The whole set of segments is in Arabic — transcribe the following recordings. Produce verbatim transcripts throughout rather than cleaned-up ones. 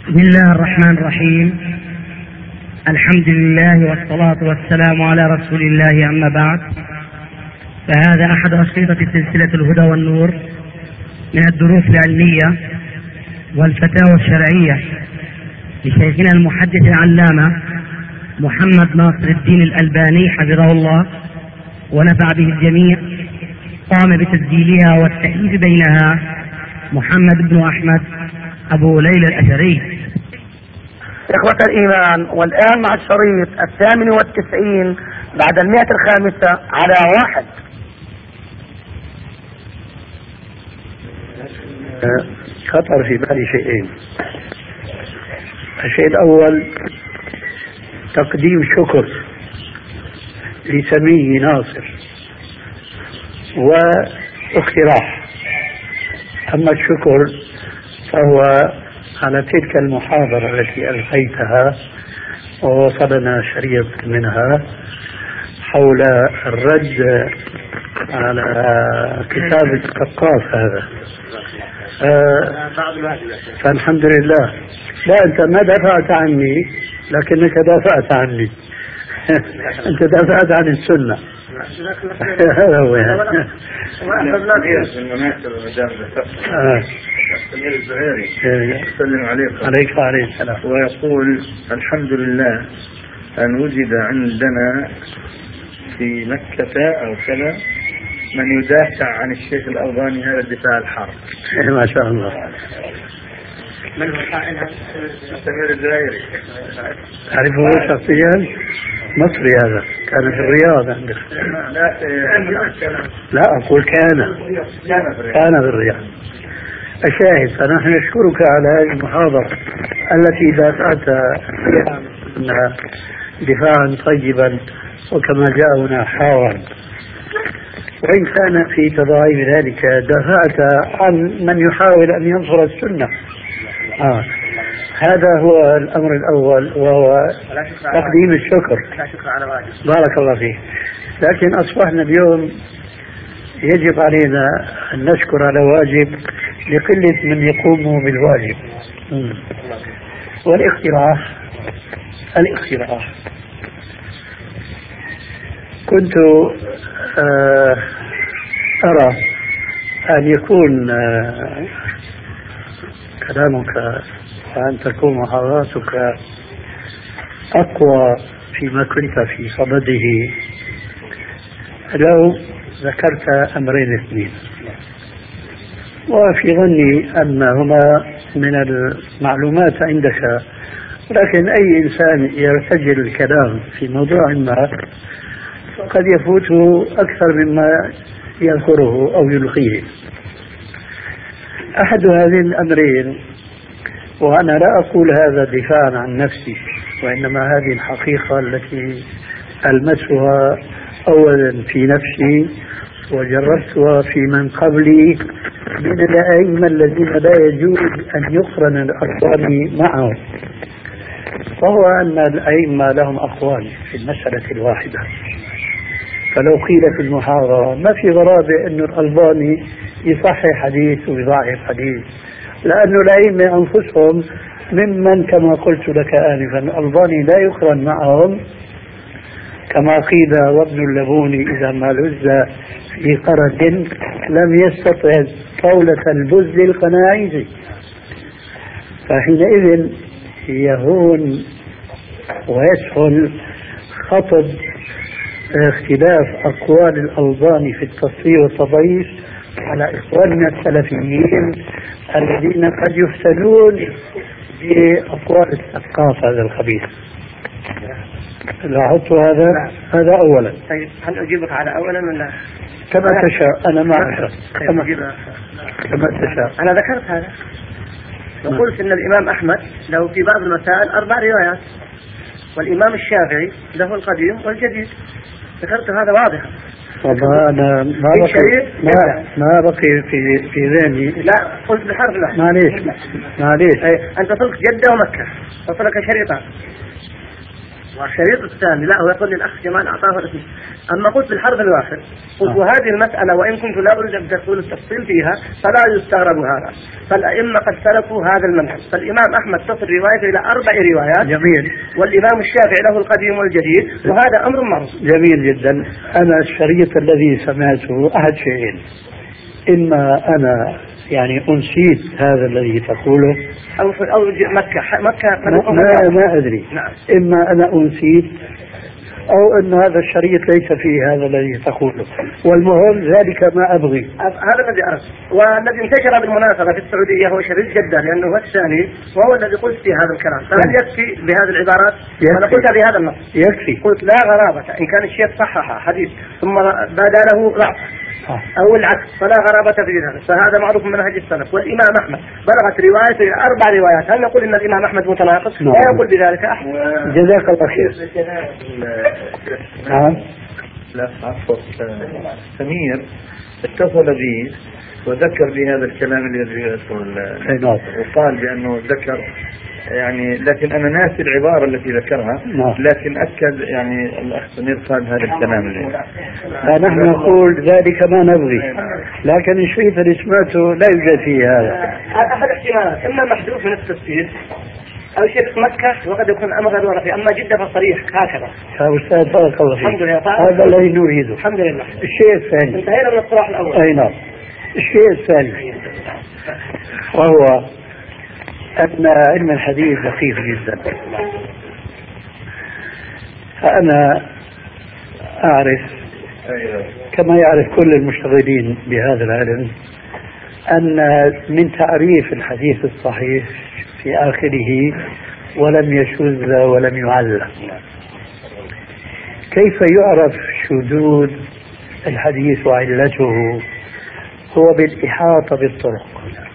بسم الله الرحمن الرحيم. الحمد لله والصلاة والسلام على رسول الله، أما بعد، فهذا أحد أشرطة سلسلة الهدى والنور من الدروس العلمية والفتاوى الشرعية لشيخنا المحدث العلامة محمد ناصر الدين الألباني حفظه الله ونفع به الجميع. قام بتسجيلها والتأليف بينها محمد بن أحمد أبو ليلى الأثري. إخوة الإيمان، والآن مع الشريط الثامن والتسعين بعد المئة الخامسة على واحد. خطر في بالي شيئين. الشيء الأول تقديم شكر لسمي ناصر واقتراح. أما الشكر فهو على تلك المحاضرة التي ألقيتها ووصلنا شريط منها حول الرد على كتاب الثقاف هذا. آه فالحمد لله. لا، أنت ما دافعت عني لكنك دافعت عني. أنت دافعت عن السنة. هذا هو. السمير الزهيري يسلم عليكم. عليك وعليه السلام. ويقول: الحمد لله أن وجد عندنا في مكة أو كذا من يدافع عن الشيخ الألباني هذا الدفاع الحار. ما شاء الله. من هو قائلها؟ السمير الزهيري. تعرفه شخصيا؟ مصري هذا، كان في الرياض عندك. لا لا أقول كان كان في الرياض. الشاهد، فنحن نشكرك على هذه المحاضرة التي دافعت فيها دفاعا طيبا وكما جاءنا حارا، وإن كان في تضاعيف ذلك دافعت عن من يحاول أن ينصر السنة. آه. هذا هو الأمر الأول، وهو تقديم الشكر. بارك الله فيك. لكن أصبحنا اليوم يجب علينا أن نشكر على واجب لقلة من يقوم بالواجب. والاقتراح الاقتراح كنت أرى أن يكون كلامك وأن تكون محاضراتك أقوى فيما كنت في صدده لو ذكرت أمرين اثنين، وفي ظني أنهما من المعلومات عندك، لكن أي إنسان يرتجل الكلام في موضوع ما قد يفوته أكثر مما يذكره أو يلقيه. أحد هذين الأمرين، وأنا لا أقول هذا دفاعا عن نفسي، وإنما هذه الحقيقة التي ألمسها أولا في نفسي وجربتها في من قبلي من الأئمة الذين لا يجوز أن يقرن الأقوال معهم، وهو أن الأئمة لهم أقوال في المسألة الواحدة. فلو قيل في المحاضرة ما في غرابة أن الألباني يصحح حديث ويضعف حديث، لأن الأئمة أنفسهم ممن كما قلت لك آنفا الألباني لا يقرن معهم، كما قيل: وابن اللبون إذا ما لز في قرد لم يستطع قولة البز القناعيزي. فحينئذ يهون ويسهل خطب اختلاف أقوال الألباني في التصحيح والتضعيف على إخواننا السلفيين الذين قد يفتنون بأقوال الثقافة هذا الخبيث. لاحظت هذا؟ هذا أولا. طيب، هل أجيبك على أولا ولا؟ كما تشاء. أنا ما أشاء. كما, كما تشاء. أنا ذكرت هذا وقلت أن الإمام أحمد له في بعض المسائل أربع روايات، والإمام الشافعي له القديم والجديد. ذكرت هذا واضحا. طبعا أنا ما بقي ما, ما بقي في في ذهني. لا، قلت بحرف لا. معليش معليش. أنت صرت جدة ومكة، فصلك شريطان. والشريط الثاني لا، هو يقول لي الأخ جمال أعطاه الاسم. أما قلت بالحرف الواحد قلت وهذه المسألة وإن كنت لا أريد أن تقول التفصيل فيها فلا يستغرب هذا، فالأئمة قد سلكوا هذا المنهج. فالإمام أحمد تصل روايته إلى أربع روايات. جميل. والإمام الشافعي له القديم والجديد، وهذا أمر معروف. جميل جدا. أنا الشريط الذي سمعته أحد شيئين: إما أنا يعني أنسيت هذا الذي تقوله أو أو مكة مكة ما, ما, ما أدري. نعم. إما أنا أنسيت أو أن هذا الشريط ليس فيه هذا الذي تقوله، والمهم ذلك ما أبغي. هذا الذي أردت. والذي انتشر بالمناسبة في السعودية هو شريط جدة، لأنه هو الثاني وهو الذي قلت فيه هذا الكلام. فهل يكفي بهذه العبارات؟ أنا قلت بهذا النص يكفي. قلت لا غرابة إن كان الشيخ صحح حديث ثم بدا له ضعف أو العكس فلا غرابة في ذلك، فهذا معروف من منهج السلف. والإمام أحمد بلغت روايته إلى أربع روايات، هل نقول إن الإمام أحمد متناقض؟ لا يقول بذلك أحد. جزاك الله خير. نعم. لا عفوا سمير اتصل بي وذكر لي هذا الكلام الذي يقول، وقال بأنه ذكر يعني، لكن أنا ناسي العبارة التي ذكرها، لكن أكد يعني الأخ سمير قال هذا الكلام اللي نحن نقول ذلك ما نبغي، لكن الشيء اللي سمعته لا يوجد فيه هذا. أحد الاحتمالات إما محذوف من التفسير أو شيء في مكة وقد يكون أمر غير ورقي، أما جدة فصريح هكذا. يا أستاذ بارك الله فيك. الحمد لله. هذا الذي نريده. الحمد لله. الشيء الثاني انتهينا من الصراح الأول. أي نعم. الشيء الثاني وهو أن علم الحديث دقيق جدا. فأنا أعرف كما يعرف كل المشتغلين بهذا العلم أن من تعريف الحديث الصحيح في آخره ولم يشذ ولم يعلق. كيف يعرف شذوذ الحديث وعلته؟ هو بالإحاطة بالطرق.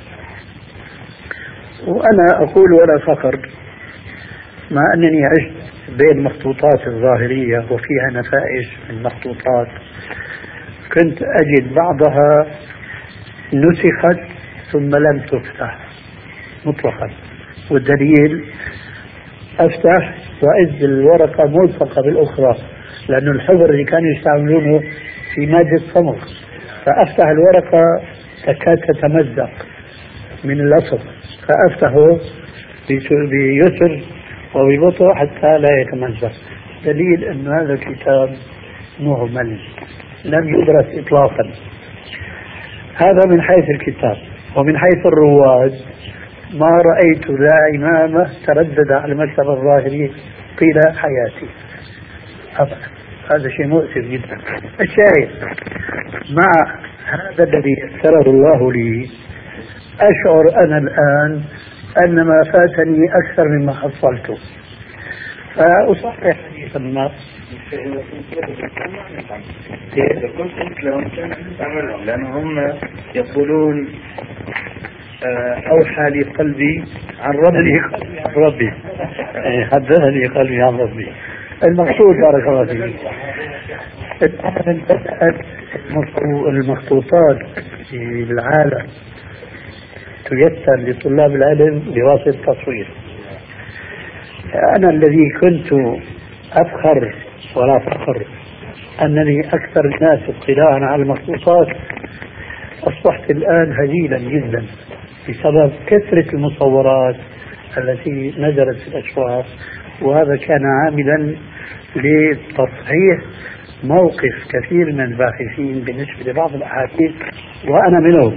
وأنا أقول ولا فخر، مع أنني عشت بين مخطوطات الظاهرية وفيها نفائس من مخطوطات، كنت أجد بعضها نسخت ثم لم تفتح مطلقا، والدليل أفتح وإذ الورقة ملصقة بالأخرى، لأن الحبر اللي كانوا يستعملونه في مادة صمغ، فأفتح الورقة تكاد تتمزق من الأصل، فأفتحه بيسر وببطء حتى لا يتمزق. دليل أن هذا الكتاب مهمل لم يدرس إطلاقا. هذا من حيث الكتاب. ومن حيث الرواد ما رأيت ذا إمامة تردد على المكتب الظاهري طيلة حياتي أبدا. هذا شيء مؤسف جدا. الشاهد مع هذا الذي يسره الله لي، أشعر أنا الآن أن ما فاتني أكثر مما حصلته، فأصحح حديثا ما لأنهم يقولون أوحى لي قلبي عن ربي عن ربي حدثني قلبي عن ربي. المقصود بارك الله فيك، الآن بدأت المخطوطات في العالم تيسر لطلاب العلم بواسطة التصوير. أنا الذي كنت أفخر ولا فخر أنني أكثر الناس اطلاعا على المخطوطات، أصبحت الآن هزيلا جدا بسبب كثرة المصورات التي نزلت في الأسواق، وهذا كان عاملا لتصحيح موقف كثير من الباحثين بالنسبة لبعض الأحاديث وأنا منهم.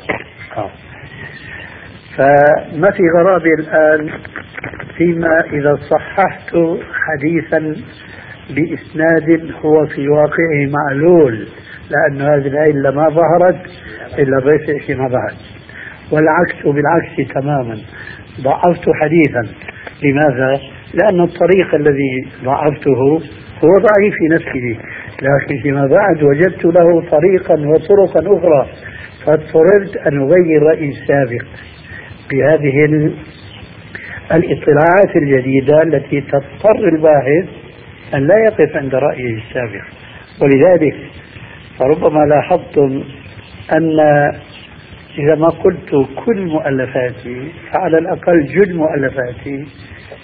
فما في غرابة الآن فيما إذا صححت حديثا بإسناد هو في واقعه معلول، لأن هذه العلة ما ظهرت إلا بيسع فيما بعد، والعكس بالعكس تماما. ضعفت حديثا، لماذا؟ لأن الطريق الذي ضعفته هو ضعيف في نفسه، لكن فيما بعد وجدت له طريقا وطرقا أخرى، فاضطررت أن أغير رأيي السابق بهذه الاطلاعات الجديدة التي تضطر الباحث أن لا يقف عند رأيه السابق. ولذلك فربما لاحظتم أن إذا ما قلت كل مؤلفاتي فعلى الأقل جل مؤلفاتي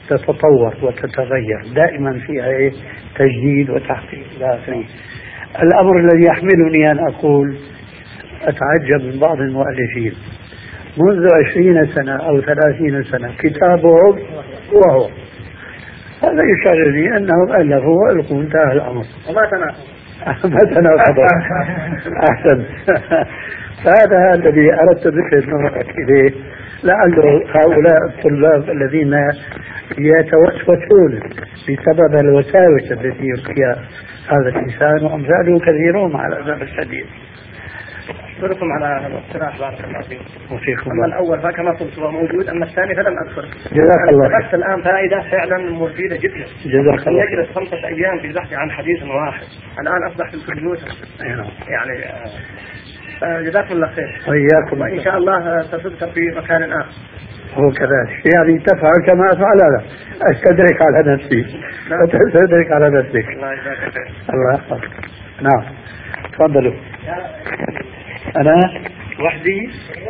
تتطور وتتغير، دائما فيها إيه؟ تجديد وتحقيق إلى آخره. الأمر الذي يحملني أن أقول أتعجب من بعض المؤلفين منذ عشرين سنة أو ثلاثين سنة كتابهم وهو، هذا يشعرني أنهم ألفوا وألقوا انتهى الأمر وما تناقض. ما تناقض. أحسن. فهذا الذي أردت ذكر نظرك إليه، لعل هؤلاء الطلاب الذين يتوسوسون بسبب الوساوس التي يلقيها هذا الإنسان وأمثاله كثيرون على الأسف الشديد. أشكركم على هذا الاقتراح، بارك الله فيكم. وفيكم. أما الأول فكما قلت هو موجود، أما الثاني فلم أذكر. جزاك الله خير. بس الآن فائدة فعلا مفيدة جدا. جزاك الله خير. نجلس خمسة أيام في البحث عن حديث واحد، الآن أصبح في الكمبيوتر. يعني آه جزاكم الله خير. وإياكم. وإن شاء الله تصدق في مكان آخر. هو كذلك، يعني تفعل كما أفعل أنا، أستدرك على نفسي وتستدرك على نفسك. الله يجزاك خير. الله يحفظك. نعم تفضلوا. أنا وحدي.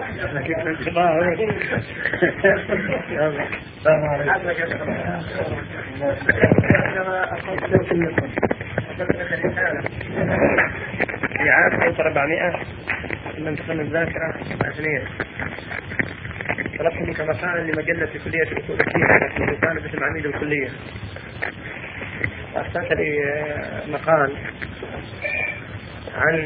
في عام ألف وأربعمائة من دخل الذاكرة اثنين طلبت منك مقالا لمجلة كلية الأصول الدين، كان باسم عميد الكلية، أرسلت لي مقال عن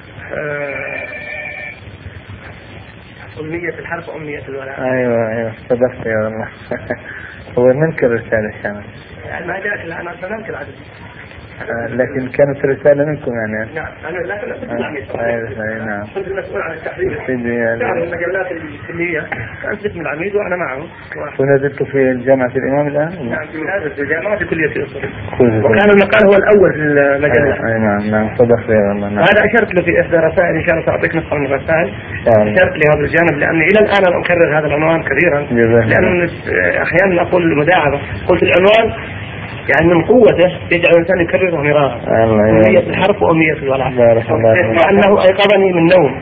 أمية الحرف وأمية الولاء. أيوة أيوة صدقت يا والله. هو منكر رسالة كانت يعني ما جاءت لا أنا سننكر عدد آه لكن كانت رسالة منكم يعني. نعم أنا لا آه أيوة نعم. كنت المسؤول عن التحرير في المجلات الكلية، كان اسم العميد وأنا معه. ونزلت في جامعة الإمام الآن؟ نعم في جامعة كلية الأصول، وكان المقال هو الأول في المجلة. أي نعم نعم صدق يا والله. نعم. هذا أشرت له في إحدى رسائل، إن شاء الله سأعطيك نسخة من الرسائل. أشرت لهذا الجانب لأني إلى الآن أنا أكرر هذا العنوان كثيرا، لأن أحيانا أقول مداعبة، قلت العنوان يعني من قوته يجعل الإنسان يكرره مرارا، أمية الحرف وأمية الولاء، لأنه أيقظني من نوم.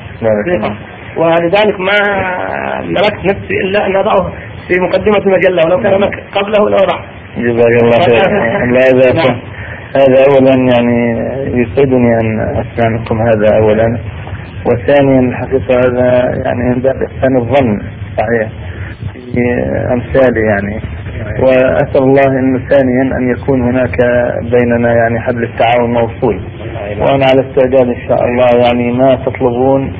ولذلك ما ملكت نفسي إلا أن أضعه في مقدمة المجلة، ولو كان قبله لأضع. جزاك الله خير. لا إذا هذا أولا يعني يسعدني أن أسمع منكم هذا أولا، وثانيا الحقيقة هذا يعني من باب إحسان الظن صحيح في أمثالي يعني، وأسأل الله إنه ثانيا أن يكون هناك بيننا يعني حبل التعاون موصول، وأنا على استعداد إن شاء الله يعني ما تطلبون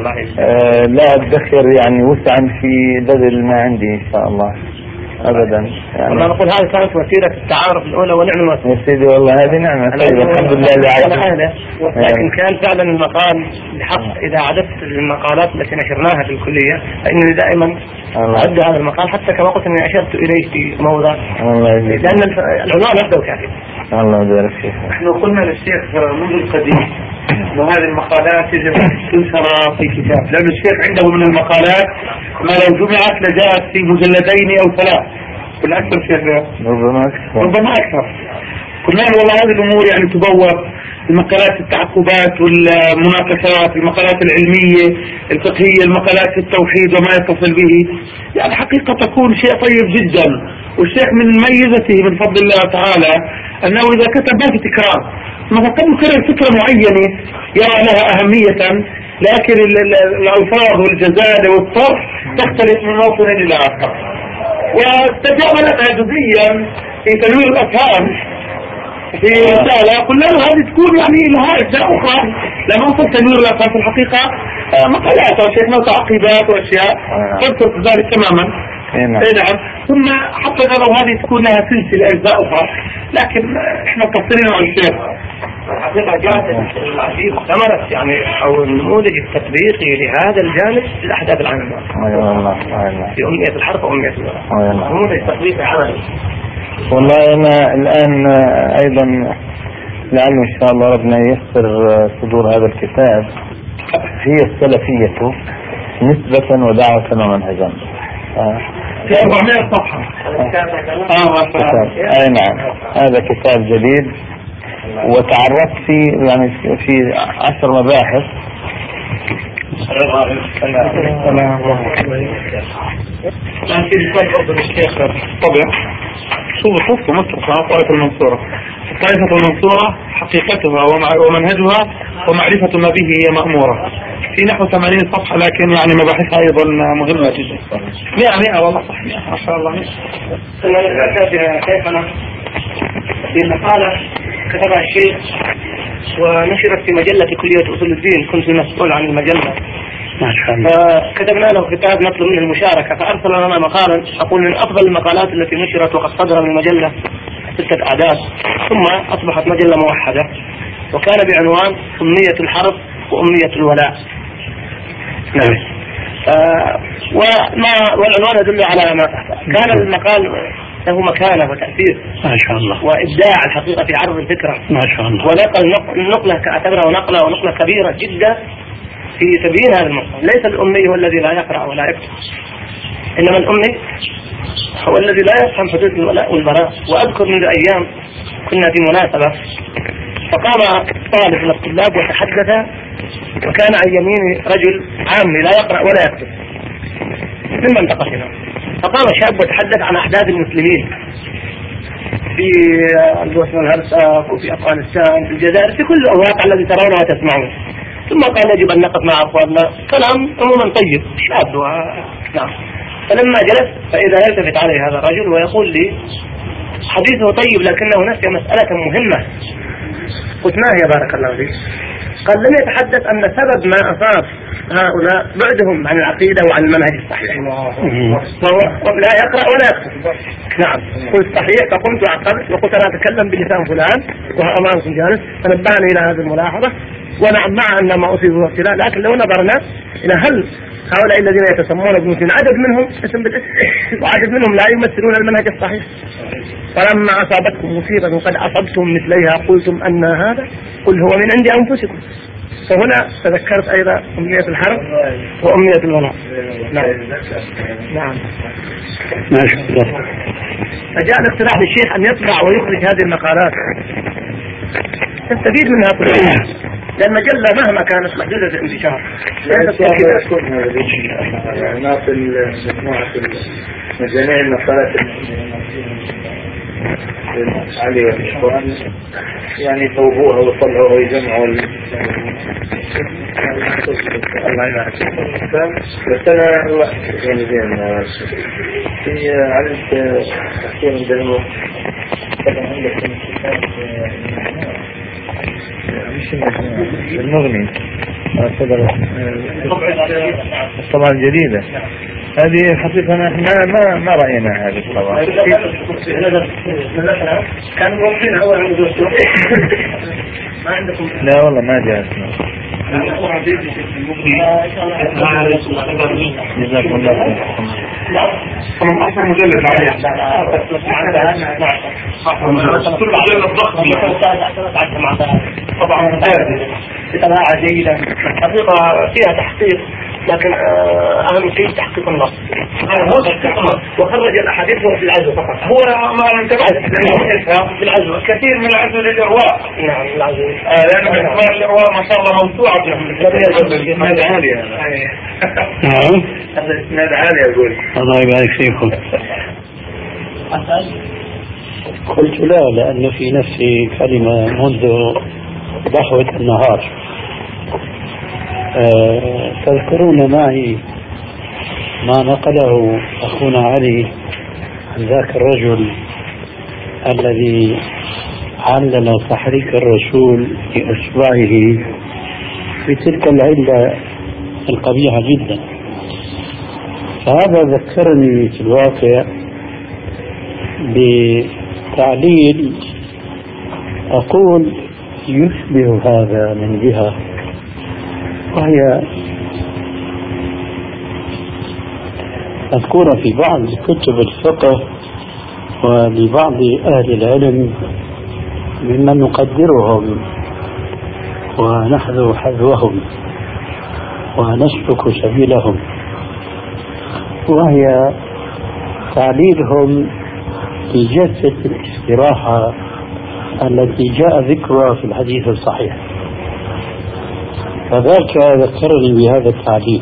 آه لا أدخر يعني وسعا في بذل ما عندي إن شاء الله أبدا يعني. والله نقول هذه كانت وسيلة التعارف الأولى ونعم الوسيلة. يا سيدي والله هذه نعمة طيبة الحمد لله اللي عرفت. لكن كان فعلا المقال بحق إذا عددت المقالات التي نشرناها في الكلية فإنني دائما أعد هذا المقال، حتى كما قلت أني أشرت إليه في موضع، لأن العنوان نفسه كافي. الله يبارك فيك. نحن قلنا للشيخ منذ القديم وهذه المقالات يجب أن تنشر في كتاب، لأن الشيخ عنده من المقالات ما لو جمعت لجاءت في مجلدين أو ثلاث بالأكثر شيخ، ربما أكثر ربما أكثر. قلنا والله هذه الأمور يعني تبوب المقالات التعقبات والمناقشات، المقالات العلمية الفقهية، المقالات في التوحيد وما يتصل به، يعني حقيقة تكون شيء طيب جدا. والشيخ من ميزته من فضل الله تعالى أنه إذا كتب ما في تكرار، مثلا قد يكرر فكرة معينة يرى لها أهمية، لكن الألفاظ والجزالة والطرح تختلف من موطن إلى آخر، واستجابلتها جزئيا في تنوير الأفهام في رسالة قلنا له هذه تكون يعني لها أجزاء أخرى لما وصل تنوير الأفهام في الحقيقة مقالات وشيخنا وتعقيبات وأشياء تذكر ذلك تماما. نعم. ثم حتى لو هذه تكون لها سلسلة أجزاء أخرى، لكن إحنا مقصرين على الشيخ. الحقيقة جاءت العشير ثمرت يعني أو النموذج التطبيقي لهذا الجانب في الأحداث العامة. أيوة والله في أمنية الحرف وأمنية الولاء. نموذج تطبيقي عملي. والله أنا الآن أيضا لعله إن شاء الله ربنا ييسر صدور هذا الكتاب، هي السلفية نسبة ودعوة ومنهجا. في أربعمائة صفحة. أي نعم هذا كتاب جديد، وتعرضت في يعني في عشر مباحث السلام عليكم. لكن كان أفضل الشيخ طبعا شوف شوفوا مصر طائفة المنصورة. الطائفة المنصورة حقيقتها ومنهجها ومعرفة ما به هي مأمورة في نحو ثمانين صفحة، لكن يعني مباحثها أيضا مهمة جدا. مئة مئة والله صح مئة ما شاء الله مئة. شيخنا في مقالة كتبها الشيخ ونشرت في مجلة كلية أصول الدين، كنت مسؤول عن المجلة ما شاء الله. فكتبنا له كتاب نطلب منه المشاركة، فأرسل لنا مقالا أقول من أفضل المقالات التي نشرت وقد صدر من المجلة ستة أعداد، ثم أصبحت مجلة موحدة، وكان بعنوان أمنية الحرب وأمنية الولاء. نعم. آه وما والعنوان يدل على ما كان المقال له مكانة وتأثير ما شاء الله، وإبداع الحقيقة في عرض الفكرة ما شاء الله، ونقل نقلة كأعتبرها نقلة ونقلة كبيرة جدا في تبيين هذا المفهوم. ليس الأمي هو الذي لا يقرأ ولا يكتب، إنما الأمي هو الذي لا يفهم حدود الولاء والبراء. وأذكر منذ أيام كنا في مناسبة فقام طالب من الطلاب وتحدث، وكان عن يمين رجل عامي لا يقرأ ولا يكتب من منطقتنا، فقام شاب وتحدث عن أحداث المسلمين في البوسنة والهرسك وفي أفغانستان في الجزائر في كل الواقع الذي ترونه وتسمعون، ثم قال يجب أن نقف مع أخواننا. كلام عموما طيب شاب و... نعم. فلما جلس فإذا يلتفت علي هذا الرجل ويقول لي حديثه طيب لكنه نسي مسألة مهمة. قلت ما هي بارك الله فيك؟ قال لم يتحدث أن سبب ما أصاب هؤلاء بعدهم عن العقيدة وعن المنهج الصحيح، وهو لا يقرأ ولا يكتب. نعم. قلت صحيح، فقمت وعقبت وقلت أنا أتكلم بلسان فلان وهو أمامكم جالس، فنبهني إلى هذه الملاحظة. ونعم مع أن ما أصيبه ابتلاء، لكن لو نظرنا إلى هل هؤلاء الذين يتسمون بمسلمين عدد منهم اسم بالاسم وعدد منهم لا يمثلون المنهج الصحيح، فلما أصابتكم مصيبة قد أصبتم مثليها قلتم أن هذا قل هو من عند أنفسكم. فهنا تذكرت أيضا أمنية الحرب وأمنية الولاء. نعم. نعم. ما شاء الله. فجاء الاقتراح للشيخ أن يطبع ويخرج هذه المقالات تستفيد منها كلها، لأن المجلة مهما كانت محدودة الانتشار ناقل مجموعة مجاميع المقالات علي والإخوان يعني يصوبوها ويطلعوها ويجمعوا الله يبارك. بس أنا يعني زين في علمت تحكيم الدنيا طبعا عندك مش المغني الطبعة الجديدة هذه حقيقة ما ما ما رأينا هذه الطبعة. كانوا موجودين أول عند الدكتور ما عندكم؟ لا والله ما جاءتنا. جزاكم الله خير. طبعا أصلا مجلد عليها كل مجلد ضخم طبعا بطباعة جيدة حقيقة فيها تحقيق، لكن أهم شيء تحقيق النص. وخرج الأحاديث في العزو فقط، هو ما انتبهت في العزو كثير من العزو للإرواء. نعم العزو لأن أسماء الإرواء ما شاء الله موسوعة الإسناد عالي. نعم الإسناد عالي أقول. الله يبارك فيكم. قلت لا، لأن في نفسي كلمة منذ ضحوة النهار. أه تذكرون معي ما نقله أخونا علي عن ذاك الرجل الذي علل تحريك الرسول بإصبعه بتلك العلة القبيحة جدا. فهذا ذكرني في الواقع بتعليل أقول يشبه هذا من جهة، وهي مذكورة في بعض كتب الفقه ولبعض أهل العلم ممن نقدرهم ونحذو حذوهم ونسلك سبيلهم، وهي تعليلهم لجلسة الاستراحة التي جاء ذكرها في الحديث الصحيح. فذاك ذكرني بهذا التعليل.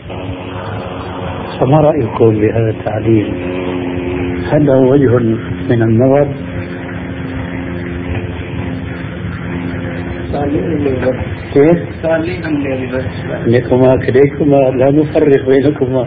فما رأيكم بهذا التعليل؟ هل له وجه من النظر؟ كيف؟ لكما كليكما لا نفرق بينكما.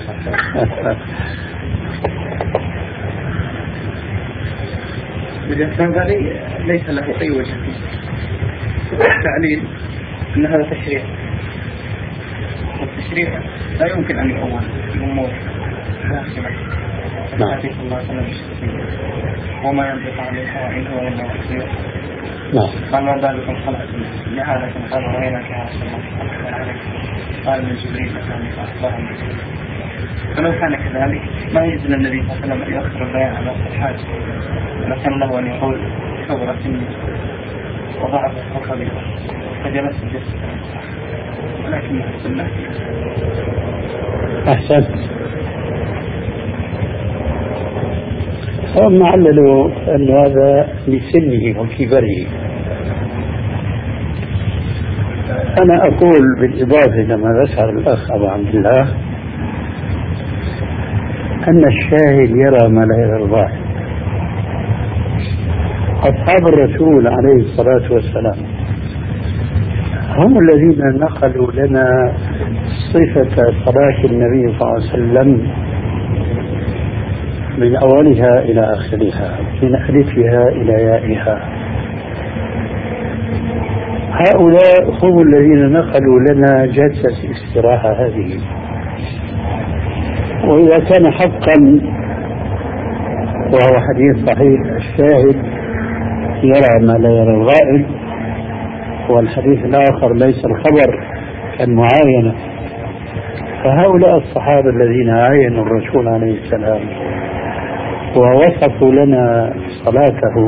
الإسلام ليس له أي وجه التعليل أن هذا تشريع، والتشريع لا يمكن أن يؤول الأمور داخلة حديث الله صلى الله عليه وسلم وما ينطق عن الهوى إن هو إلا وحي يوحى. قال ما بالكم خلقتم لهذا قالوا رأيناك يا رسول الله قال من جبريل أتاني فأخبرني. فلو كان كذلك ما يجوز للنبي صلى الله عليه وسلم أن يؤخر البيان على الحاج، لكن له أن يقول كبر سني وضعف وخبيث فجلست الجسد، ولكن السنة. أحسنت. هم عللوا أن هذا لسنه وكبره. أنا أقول بالإضافة لما ذكر الأخ أبو عبد الله أن الشاهد يرى ما لا يرى الظاهر. أصحاب الرسول عليه الصلاة والسلام هم الذين نقلوا لنا صفة صلاة النبي صلى الله عليه وسلم من أولها إلى آخرها، من ألفها إلى يائها. هؤلاء هم الذين نقلوا لنا جلسة الاستراحة هذه. وإذا كان حقا وهو حديث صحيح الشاهد يرى ما لا يرى الغائب، والحديث الآخر ليس الخبر كالمعاينة، فهؤلاء الصحابة الذين عاينوا الرسول عليه السلام ووصفوا لنا صلاته،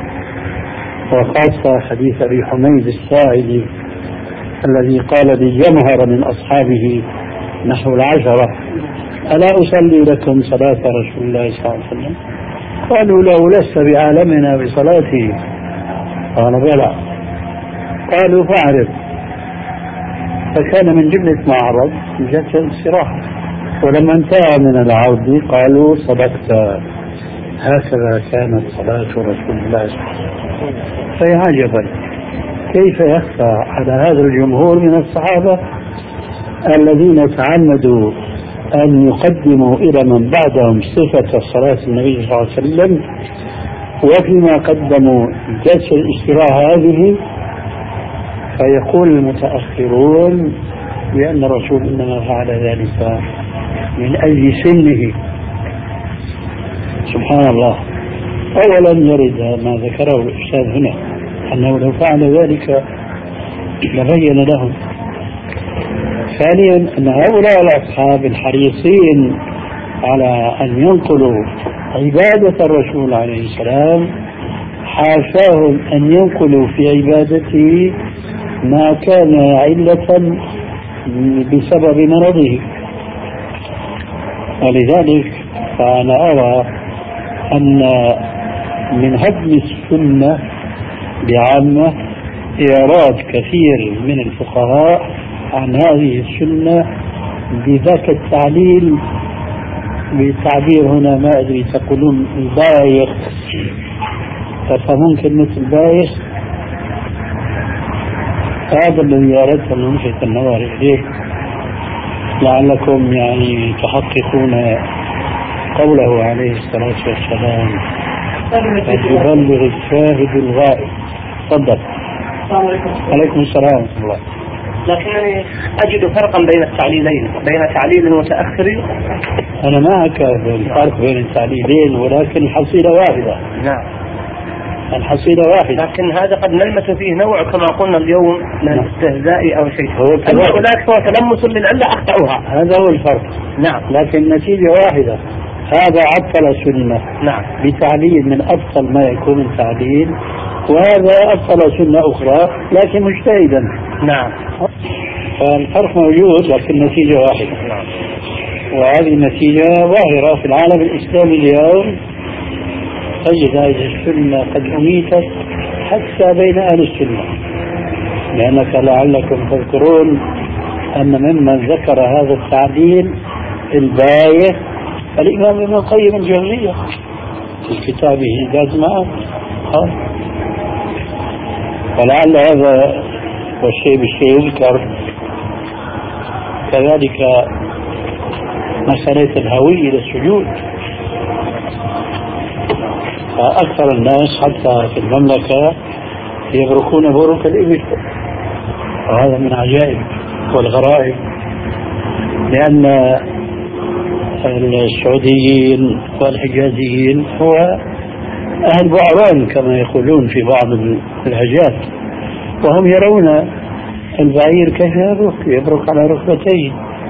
وخاصة حديث أبي حميد الساعدي الذي قال لجمهر من أصحابه نحو العشرة: ألا أصلي لكم صلاة رسول الله صلى الله عليه وسلم؟ قالوا: لو لست بعالمنا بصلاته. قال: بلى. قالوا: فاعرف. فكان من جملة ما عرض جلسة الاستراحة، ولما انتهى من العرض قالوا: صدقت، هكذا كانت صلاة رسول الله صلى الله عليه وسلم. فيا عجبا كيف يخفى على هذا الجمهور من الصحابة الذين تعمدوا أن يقدموا إلى من بعدهم صفة صلاة النبي صلى الله عليه وسلم، وفيما قدموا جلسة الاستراحة هذه فيقول المتأخرون بأن الرسول إنما فعل ذلك من أجل سنه. سبحان الله. أولا يرد ما ذكره الأستاذ هنا أنه لو فعل ذلك لبين لهم. ثانيا أن هؤلاء الأصحاب الحريصين على أن ينقلوا عبادة الرسول عليه السلام حاشاهم أن ينقلوا في عبادته ما كان علة بسبب مرضه. ولذلك فأنا أرى أن من هدم السنة بعامة إعراض كثير من الفقهاء عن هذه السنة بذاك التعليل، بالتعبير هنا ما أدري تقولون بايخ، تفهمون كلمة البايخ؟ هذا الذي أردت أن نلفت النظر إليه لعلكم يعني تحققون قوله عليه الصلاة والسلام: يبلغ الشاهد الغائب. تفضل. السلام عليكم. عليكم السلام ورحمة الله. لكنني أجد فرقا بين التعليلين، بين تعليل متأخر. أنا معك في الفرق بين التعليلين، ولكن الحصيلة واحدة. نعم، الحصيلة واحدة، لكن هذا قد نلمس فيه نوع كما قلنا اليوم من الاستهزاء أو شيء. أما هناك هو تلمس للعلة أخطأها. هذا هو الفرق. نعم، لكن النتيجة واحدة. هذا عطل سنة نعم بتعليل من أبطل ما يكون التعليل، وهذا أبطل سنة أخرى لكن مجتهدا. نعم، فالفرق موجود لكن النتيجة واحدة. نعم. وهذه النتيجة ظاهرة في العالم الإسلامي اليوم. تجد هذه السنة قد أميتت حتى بين أهل السنة. لأنك لعلكم تذكرون أن ممن ذكر هذا التعديل البايخ الإمام ابن القيم الجوزية في كتابه زاد المعاد. ولعل هذا والشيء بالشيء يذكر كذلك مسألة الهوي إلى السجود. فأكثر الناس حتى في المملكة يبركون بروك الإبل، وهذا من عجائب والغرائب، لأن السعوديين والحجازيين هو أهل بعران كما يقولون في بعض اللهجات، وهم يرون البعير كيف يبرك يبرك على ركبتيه.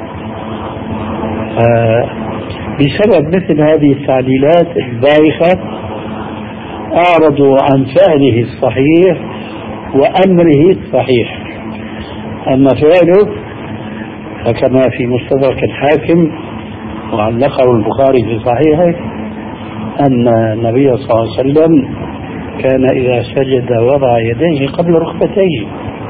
بسبب مثل هذه التعديلات البايخة أعرضوا عن فعله الصحيح وأمره الصحيح. أما فعله فكما في مستدرك الحاكم وعلقه البخاري في صحيحه أن النبي صلى الله عليه وسلم كان إذا سجد وضع يديه قبل ركبتيه،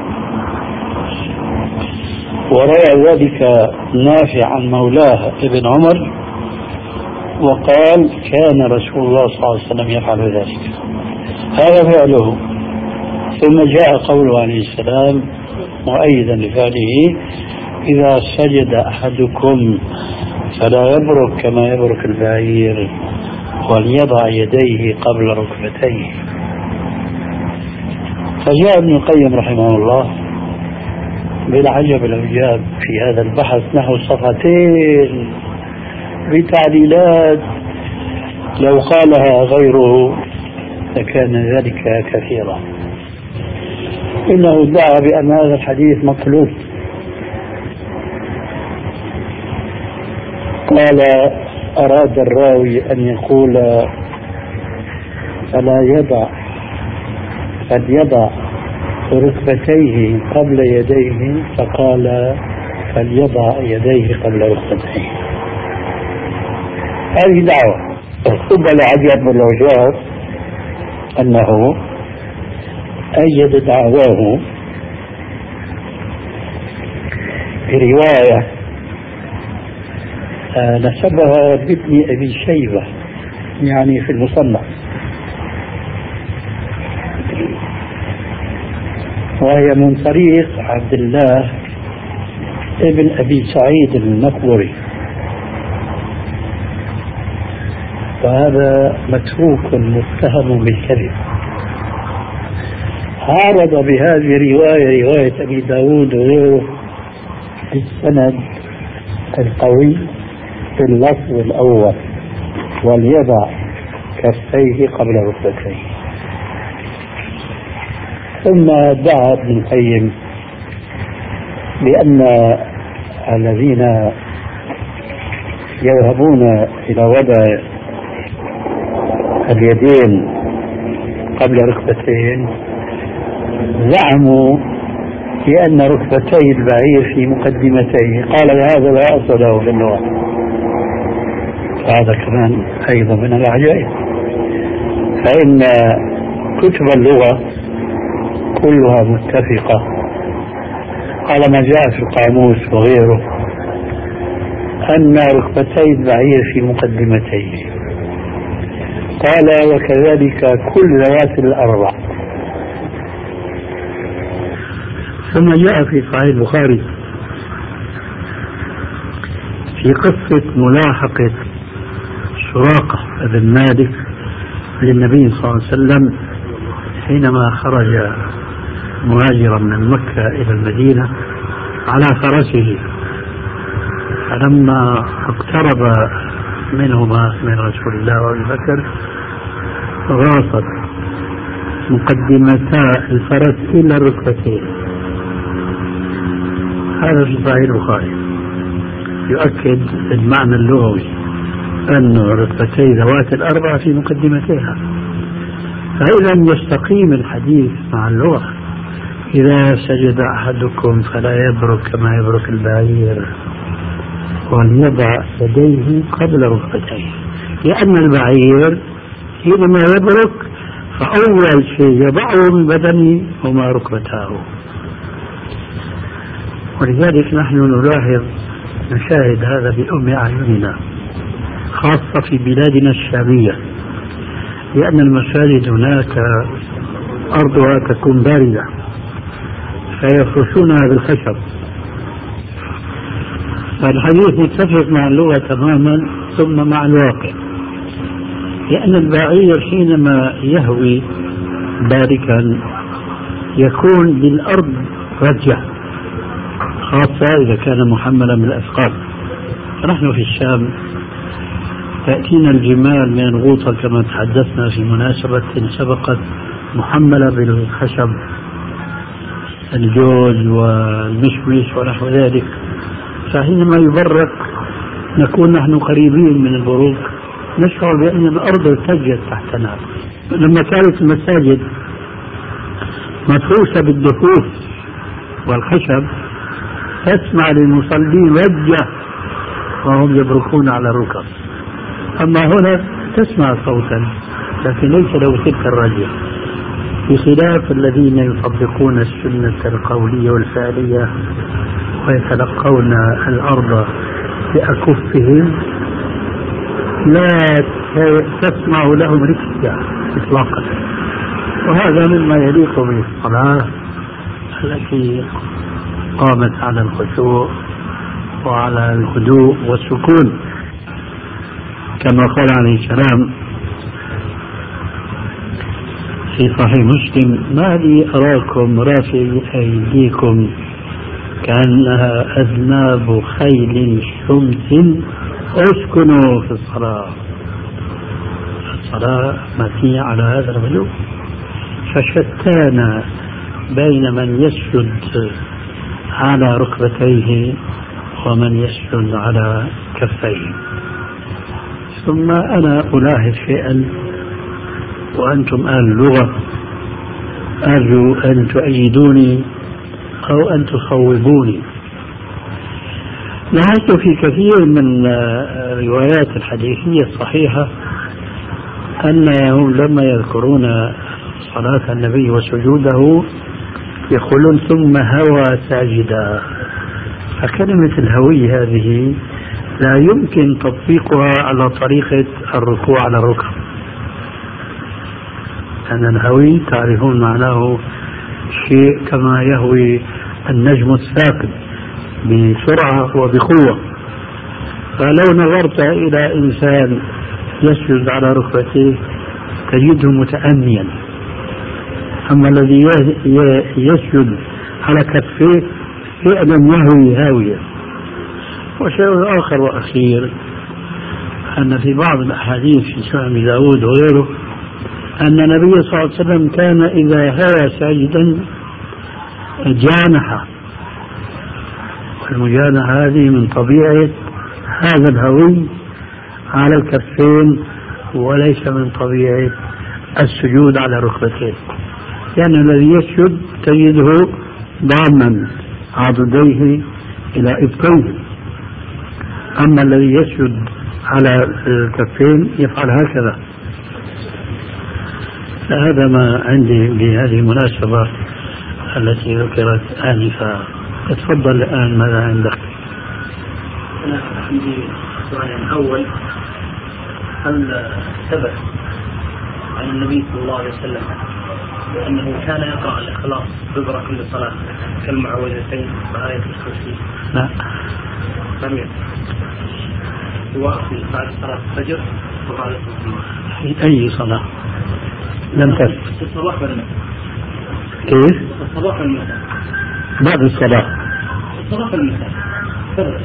وروى ذلك نافع عن مولاه ابن عمر وقال كان رسول الله صلى الله عليه وسلم يفعل ذلك. هذا فعله. ثم جاء قوله عليه السلام مؤيدا لفعله إذا سجد أحدكم فلا يبرك كما يبرك البعير وليضع يديه قبل ركبتيه. فجاء ابن القيم رحمه الله بالعجب العجاب في هذا البحث نحو صفحتين بتعليلات لو قالها غيره لكان ذلك كثيرا. إنه ادعى بأن هذا الحديث مقلوب. قال أراد الراوي أن يقول فلا يضع فليضع ركبتيه قبل يديه، فقال فليضع يديه قبل ركبتيه. هذه دعوة. ثم العجب من العجاب أنه أيد دعواه برواية نسبها بابن أبي شيبة يعني في المصنف، وهي من طريق عبد الله ابن أبي سعيد المقبري، وهذا متروك متهم بالكذب. عارض بهذه الرواية رواية أبي داود وغيره السند القوي في اللفظ الأول وليضع كفيه قبل ركبتيه. ثم دعا ابن القيم بأن الذين يذهبون إلى وضع اليدين قبل ركبتين زعموا بأن ركبتي البعير في مقدمتيه. قال هذا لا أصل له في اللغة. هذا كمان أيضا من العجائب، فإن كتب اللغة كلها متفقة على ما جاء في القاموس وغيره أن ركبتي البعير في مقدمتيه. قال وكذلك كل ذوات الأربع. ثم جاء في صحيح البخاري في قصة ملاحقة سراقة بن مالك للنبي صلى الله عليه وسلم حينما خرج مهاجرا من مكة إلى المدينة على فرسه، فلما اقترب منهما من رسول الله وابي بكر غاصت مقدمتا الفرس إلى الركبتين. هذا في صحيح البخاري يؤكد المعنى اللغوي أن ركبتي ذوات الأربع في مقدمتها. فإذا يستقيم الحديث مع اللغة. إذا سجد أحدكم فلا يبرك كما يبرك البعير وليضع يديه قبل ركبتيه، لأن البعير حينما يبرك فأول شيء يضعه من بدنه هما ركبتاه. ولذلك نحن نلاحظ نشاهد هذا بأم أعيننا خاصة في بلادنا الشامية، لأن المساجد هناك أرضها تكون باردة فيفرشونها بالخشب. فالحديث متفق مع اللغة تماما ثم مع الواقع، لأن البعير حينما يهوي باركا يكون بالأرض رجع، خاصة إذا كان محملا بالأثقال. فنحن في الشام تأتينا الجمال من الغوطة كما تحدثنا في مناسبة سبقت محملة بالخشب، الجوز والمشمش ونحو ذلك. فحينما يبرك نكون نحن قريبين من البروق، نشعر بأن الأرض ارتجت تحتنا. لما كانت المساجد مفروشة بالدفوف والخشب تسمع للمصلين رجة وهم يبركون على الركب، أما هنا تسمع صوتا لكن ليس له تلك الرجة، بخلاف الذين يطبقون السنة القولية والفعلية ويتلقون الأرض بأكفهم لا تسمع لهم ركزة إطلاقا. وهذا مما يليق بالصلاة التي قامت على الخشوع وعلى الهدوء والسكون، كما قال عليه السلام في صحيح مسلم: ما لي أراكم رافعي أيديكم كأنها أذناب خيل شمس اسكنوا في الصلاة. الصلاة مبنية على هذا الهدوء. فشتان بين من يسجد على ركبتيه ومن يسجد على كفيه. ثم أنا ألاحظ شيئا وأنتم أهل اللغة، أرجو أن تؤيدوني أو أن تصوبوني. لاحظت في كثير من الروايات الحديثية الصحيحة أنهم لما يذكرون صلاة النبي وسجوده يقولون ثم هوى ساجدا. فكلمة الهوي هذه لا يمكن تطبيقها على طريقة الركوع على الركب، أن الهوي تعرفون معناه شيء كما يهوي النجم الثاقب بسرعة وبقوة. فلو نظرت إلى إنسان يسجد على ركبتيه تجده متأنيا، أما الذي يسجد على كفيه فعلا يهوي هاوية. وشيء آخر وأخير أن في بعض الأحاديث في سنن داود وغيره أن النبي صلى الله عليه وسلم كان إذا هوى ساجدا جانح، والمجانحة هذه من طبيعة هذا الهوي على الكفين وليس من طبيعة السجود على ركبتين، لأن يعني الذي يسجد تجده ضاما عضديه إلى إبطيه، أما الذي يسجد على الكفين يفعل هكذا. هذا ما عندي بهذه المناسبة التي ذكرت آنفا. تفضل الآن، ماذا عندك؟ أنا عندي سؤال أول: هل ثبت عن النبي صلى الله عليه وسلم أنه كان يقرأ الإخلاص دبر كل صلاة كالمعوذتين وآية الكرسي؟ لا، لم يثبت. وفي بعد صلاة الفجر وبعد الصبح. في أي صلاة؟ لم تثبت. في الصباح والمساء. كيف؟ الصباح والمساء. بعد الصلاة. الصباح والمساء ثبت.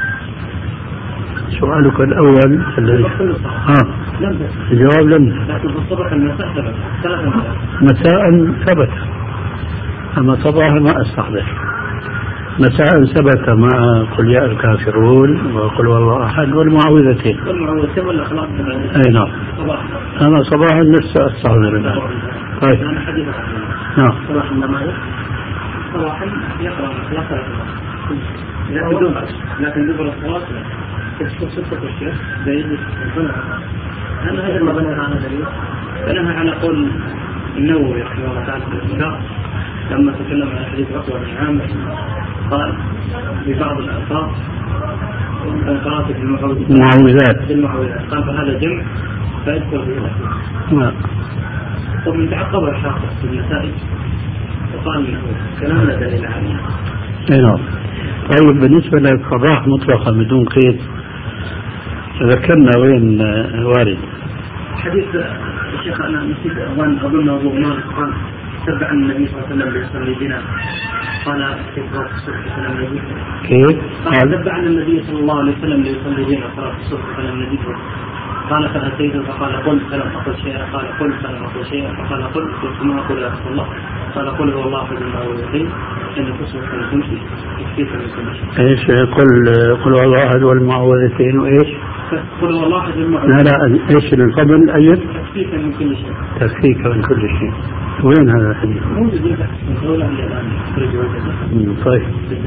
سؤالك الأول الذي آه لم تثبت. الجواب لم تثبت. لكن في الصباح والمساء ثبت. ثلاثة مساء. مساء ثبت، أما صباحا ما أستحضر. مساء ثبت مع قل يا الكافرون وقل والله أحد والمعوذتين. والمعوذتين والإخلاص. أي نعم. صباحا. أنا صباحا لسه أستحضر الآن. طيب. أنا حديث نعم. صباح النماذج. صباحا يقرأ الإخلاص ثلاثة. لكن دبر لكن دبر الصلاة تكتب ستة أشياء زي البناء. أنا هذا ما بنى على دليل. بناها على قول النووي رحمه الله تعالى في الإذكار لما تكلم عن حديث عقبة بن عامر قال في بعض الألفاظ قرأت في المعوذات المعوذات قال فهذا جمع فيذكر به نعم. ومن تعقب الحافظ في المسائل وقال انه كلام لا دليل عليه. نعم. طيب بالنسبة للقضاء مطلقا بدون قيد ذكرنا وين وارد حديث الشيخ أنا نسيت أظن أظن أبو عمر قال تبع النبي صلى الله عليه وسلم يصلي بنا قال في صلاة الصبح فلم نجد كيف؟ قال تبع النبي صلى الله عليه وسلم يصلي بنا صلاة الصبح فلم نجده قال فأتيته فقال قل فلم أقل شيئا قال قل فلم أقل شيئا فقال قل قلت ما أقول يا رسول الله قال قل هو الله أحد المعوذتين أن تصبح فلم تمشي يكفيك من كل شيء. ايش قل قل هو الله أحد والمعوذتين وإيش؟ قل هو الله أحد المعوذتين. لا لا ايش الفضل أيضا؟ تكفيك من كل شيء. تكفيك من كل شيء. وين هذا الحديث؟ موجود في دولة اليابان. طيب.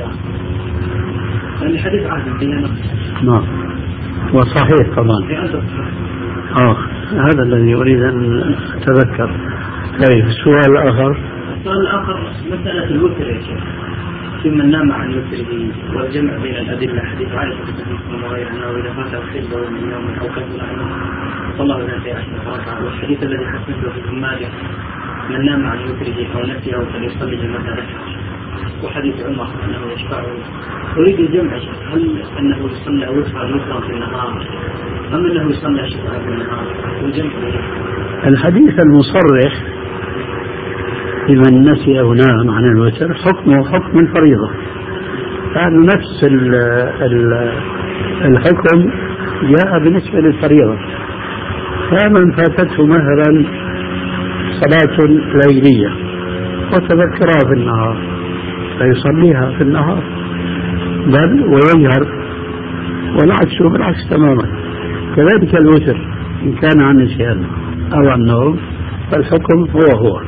الحديث عهد بيننا. نعم. وصحيح طبعا. آه هذا الذي أريد أن أتذكر. طيب السؤال الآخر. السؤال الآخر مسألة الوتر يا شيخ. في من نام عن وتره والجمع بين الأدلة حديث عائشة رضي الله عنها وإذا فات الخلة من يوم أو كسر عنه والله لا في عشرة ركعة والحديث الذي حسنته في ابن ماجه من نام عن وتره أو نسيه فليصلي جماعة ركعة وحديث عمر أنه يشفعه. أريد الجمع هل أنه يصلى وترا وترا في النهار أم أنه يصلى شفعا في النهار والجمع الحديث المصرح لمن نسي أو نام عن الوتر حكمه حكم الفريضة فإنه نفس ال ال الحكم جاء بالنسبة للفريضة. فمن فاتته مثلا صلاة ليلية وتذكرها في النهار فيصليها في النهار بل ويجهر والعكس بالعكس تماما. كذلك الوتر إن كان عن نسيان أو عن نوم فالحكم هو هو.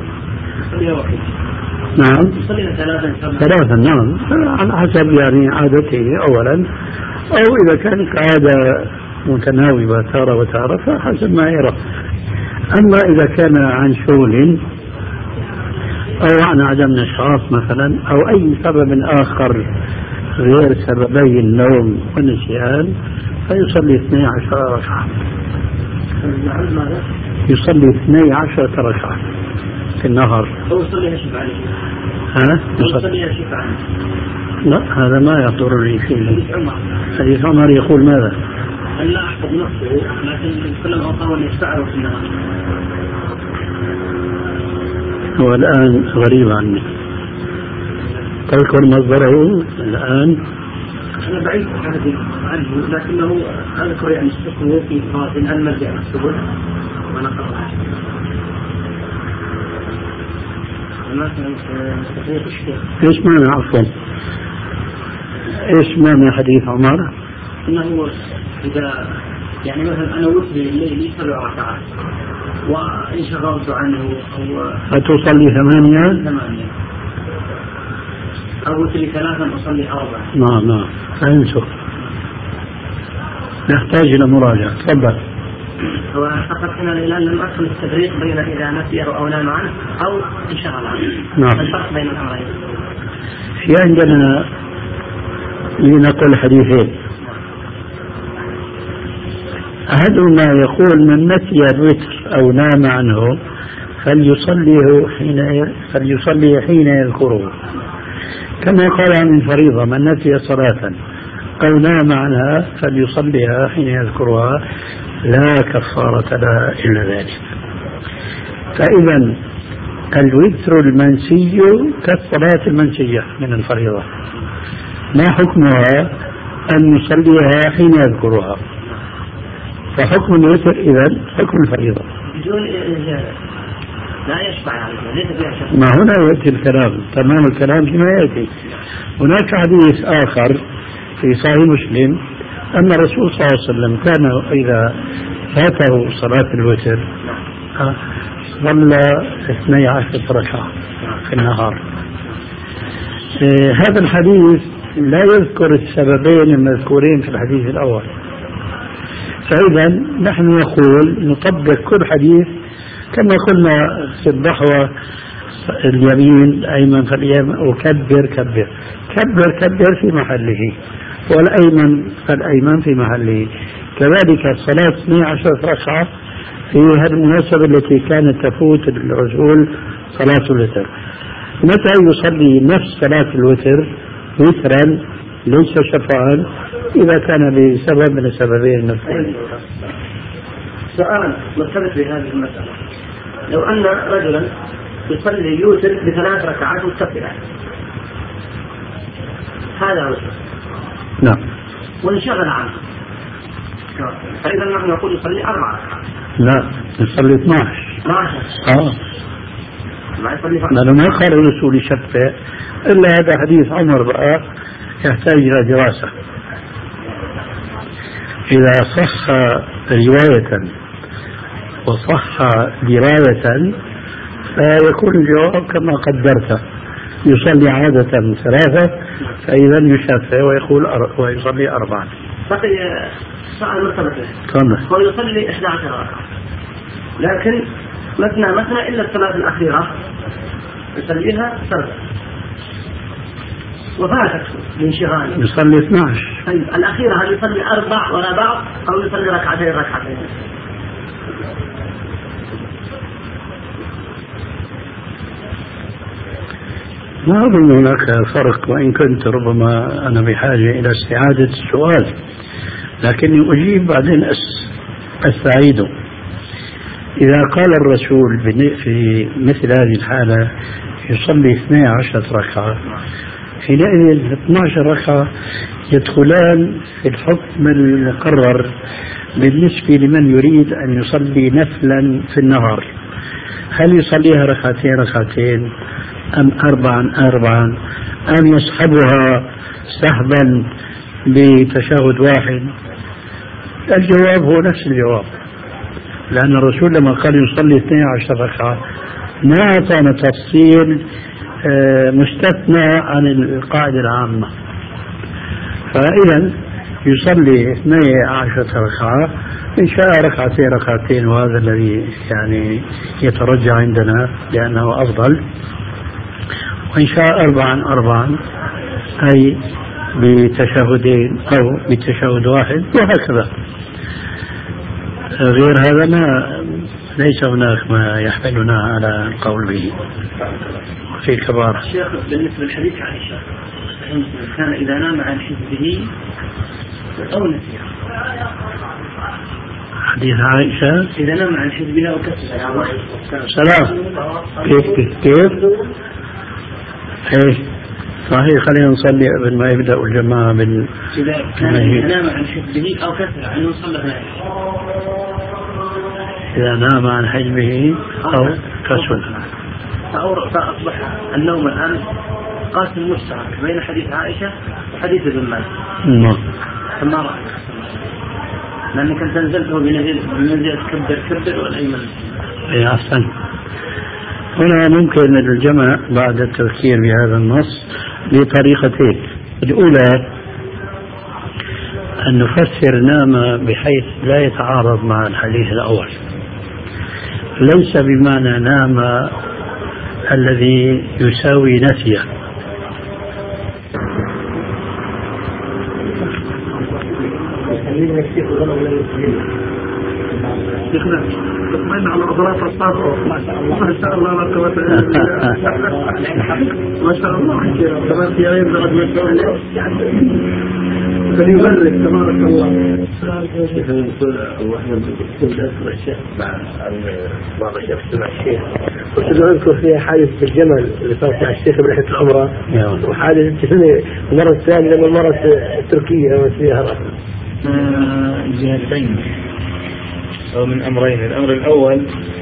نعم ثلاثا نعم على حسب يعني عادته أولا أو إذا كانت عادة متناوبة تارة وتارة فحسب ما يرى. أما إذا كان عن شغل أو عن عدم نشاط مثلا أو أي سبب آخر غير سببي النوم والنسيان فيصلي اثني عشر ركعة. يصلي اثني عشر ركعة في النهار. هو يصليها شفعا. ها؟ يصليها شفعا. لا هذا ما يضرني فيه. حديث عمر يقول ماذا؟ لا أحفظ نفسه لكن كل ما أطاول يشفعه في النهار. هو الآن غريب عني. تذكر مصدره الآن؟ أنا بعيد عنه لكنه أذكر يعني السكر في قراءة أن مرجع السبل وأنا قرأت. ايش معنى عفوا؟ ايش معنى حديث عمر؟ انه اذا يعني مثلا انا وتري الليل سبع ركعات وان شغلت عنه او فتصلي ثمانية ثمانية او وتري ثلاثا اصلي اربعة. نعم نعم فهمت. نحتاج الى مراجعة. تفضل. هو فقط هنا الآن لم أدخل التفريق بين إذا نسي أو نام عنه أو انشغل عنه. نعم. الفرق بين الأمرين. في عندنا لنقول حديثين. أحدهما يقول من نسي الوتر أو نام عنه فليصليه حين فليصلي حين يذكره كما قال عن الفريضة من نسي صلاة أو نام عنها فليصليها حين يذكرها لا كفارة لها إلا ذلك. فإذا الوتر المنسي كالصلاة المنسية من الفريضة ما حكمها أن يصليها حين يذكرها فحكم الوتر إذن حكم الفريضة بدون لا يشبع ما هنا يأتي الكلام تمام الكلام فيما يأتي. هناك حديث آخر في صحيح مسلم أن الرسول صلى الله عليه وسلم كان إذا فاته صلاة الوتر صلى اثني عشر ركعة في النهار. إيه هذا الحديث لا يذكر السببين المذكورين في الحديث الأول. فإذا نحن نقول نطبق كل حديث كما قلنا في الضحوة اليمين أيمن فاليمين، وكبر كبر كبر كبر في محله، والأيمن فالأيمن في محله. كذلك الصلاة اثنتي عشرة ركعة في هذه المناسبة التي كانت تفوت الرسول صلاة الوتر. متى يصلي نفس صلاة الوتر وترا ليس شفعا؟ إذا كان بسبب من السببين المذكورين. سؤال مرتبط بهذه المسألة: لو أن رجلا يصلي اليوتر بثلاث ركعات متصلة، هذا وتر، نعم، وانشغل عنه، فإذا نحن نقول يصلي أربع ركعات. لا، يصلي اثني عشر. اثني عشر. اه ما يصلي فرق. لأنه ما قال الرسول يشفع إلا هذا حديث عمر بقى يحتاج إلى دراسة. إذا صح رواية وصح دراية فيكون الجواب كما قدرت، يصلي عادة ثلاثة فإذا يشفع ويقول أر... ويصلي أربعة. بقي سؤال مرتبط تفضل. هو يصلي إحدى عشر ركعة، لكن مثنى مثنى إلا الثلاث الأخيرة يصليها سردا وفاتت الانشغال، يصلي اثني عشر. طيب الأخيرة هل يصلي أربع ولا بعض أو يصلي ركعتين ركعتين؟ ما أظن هناك فرق، وإن كنت ربما أنا بحاجة إلى استعادة السؤال، لكني أجيب بعدين أستعيده. إذا قال الرسول في مثل هذه الحالة يصلي اثنتي عشرة ركعة، حينئذ اثنتي عشرة ركعة يدخلان في الحكم المقرر بالنسبة لمن يريد أن يصلي نفلا في النهار. هل يصليها ركعتين ركعتين أم أربعا أربعا أم يسحبها سحبا بتشهد واحد؟ الجواب هو نفس الجواب، لأن الرسول لما قال يصلي اثنتي عشرة ركعة ما أعطانا تفصيل مستثنى عن القاعدة العامة. فإذا يصلي اثنتي عشرة ركعة، إن شاء ركعتين ركعتين، وهذا الذي يعني يترجع عندنا لأنه أفضل، وإن شاء أربعا أربعا أي بتشهدين أو بتشهد واحد، وهكذا. غير هذا ما ليس هناك ما يحملنا على القول به في الكبار. شيخ، بالنسبة للحديث عائشة كان إذا نام عن حزبه أو نسيه. حديث عائشة إذا نام عن حزبه أو كسر سلام. كيف كيف كيف ايه صحيح. خلينا نصلي قبل ما يبدأ الجماعة بال إذا كان نام عن حزبه أو كسر عنه صلى الله. إذا نام عن حزبه أو كسر فأصبح النوم الآن قاسم مشترك بين حديث عائشة وحديث ابن مالك. نعم. فما رأيك؟ لأنك أنت نزلته بنزلة كبر كبر والأيمن. إيه أحسن. هنا ممكن الجمع بعد التفكير بهذا النص بطريقتين. الأولى أن نفسر نام بحيث لا يتعارض مع الحديث الأول، ليس بمعنى نام الذي يساوي نسيه. شيخنا تطمئن على أضراف الصدر. ما شاء الله ما شاء الله لا قوة إلا بالله. ما شاء الله كمان في غير درجة ما شاء الله فليبارك تبارك الله. بعض الشيخ سمع الشيخ وكنت أذكر فيها حادث بالجمل اللي صار مع الشيخ برحلة العمرة، وحادث المرة الثانية لما المرة التركية لما فيها جهتين أو من أمرين. الأمر الأول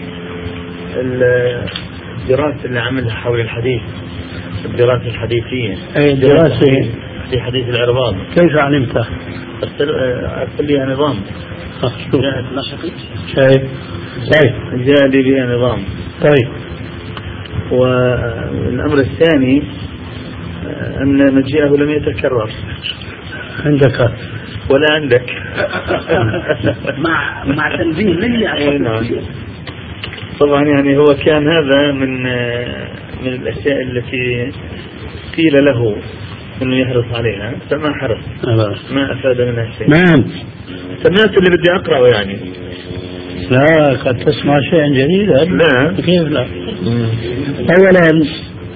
الدراسة اللي عملها حول الحديث، الدراسة الحديثية. أي دراسة في حديث العرباض. كيف علمت؟ أرسل لي نظام. جاءت نشطي شايف طيب جاء لي بها نظام. طيب. والأمر الثاني أن مجيئه لم يتكرر عندك ولا عندك مع مع تنبيه مني. طبعا يعني هو كان هذا من من الأشياء التي قيل له أنه يحرص عليها فما حرص، ما أفاد منها شيء. نعم سمعت اللي بدي أقرأه يعني. لا قد تسمع شيئا جديدا. لا كيف لا؟ أولا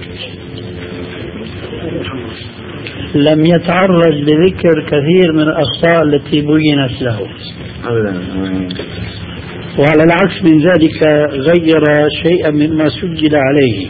لم يتعرض لذكر كثير من الأخطاء التي بينت له، وعلى العكس من ذلك غير شيئا مما سجل عليه.